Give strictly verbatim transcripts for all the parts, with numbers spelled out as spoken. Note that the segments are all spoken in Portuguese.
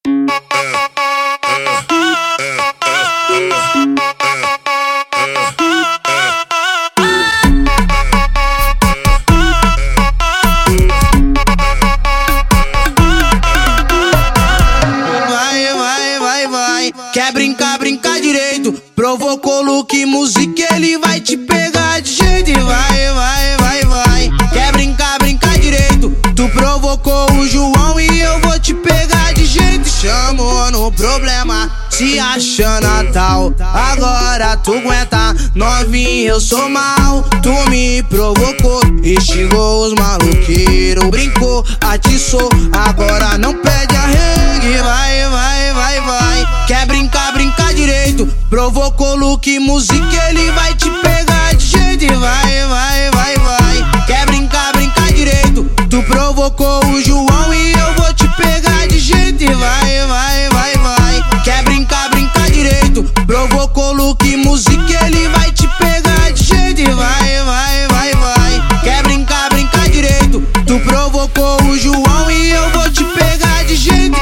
Quer brincar, brincar direito. Provocou look, música, ele vai te pegar de jeito. E vai, vai, vai, vai. Quer brincar, brincar direito. Tu provocou o João e eu vou te pegar de jeito. Chamou no problema, se acha Natal. Agora tu aguenta, novinho, eu sou mal. Tu me provocou, instigou os maloqueiros. Brincou, atiçou, agora não pede arregue. Vai, vai, vai, vai. Quer brincar, brincar direito. Provocou look, música, ele vai te pegar de jeito. E vai, vai, vai, vai. Quer brincar, brincar direito. Tu provocou o João e eu vou te pegar de jeito. E vai, vai, vai, vai. Quer brincar, brincar direito. Provocou look, música, ele vai te pegar de jeito. E vai, vai, vai, vai. Quer brincar, brincar direito. Tu provocou o João e eu vou te pegar de jeito.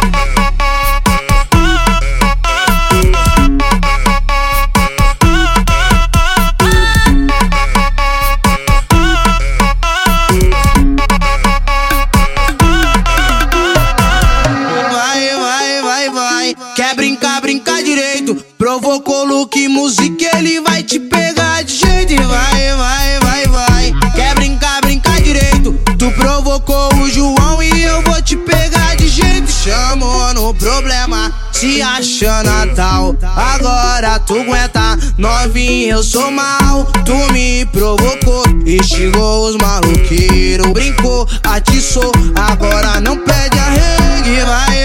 Quer brincar, brincar direito. Provocou look, música, ele vai te pegar de jeito. E vai, vai, vai, vai. Quer brincar, brincar direito. Tu provocou o João e eu vou te pegar de jeito. Chamou no problema, se acha Natal. Agora tu aguenta, novinho, eu sou mal. Tu me provocou, instigou os maloqueiros. Brincou, atiçou, agora não pede arregue. Vai,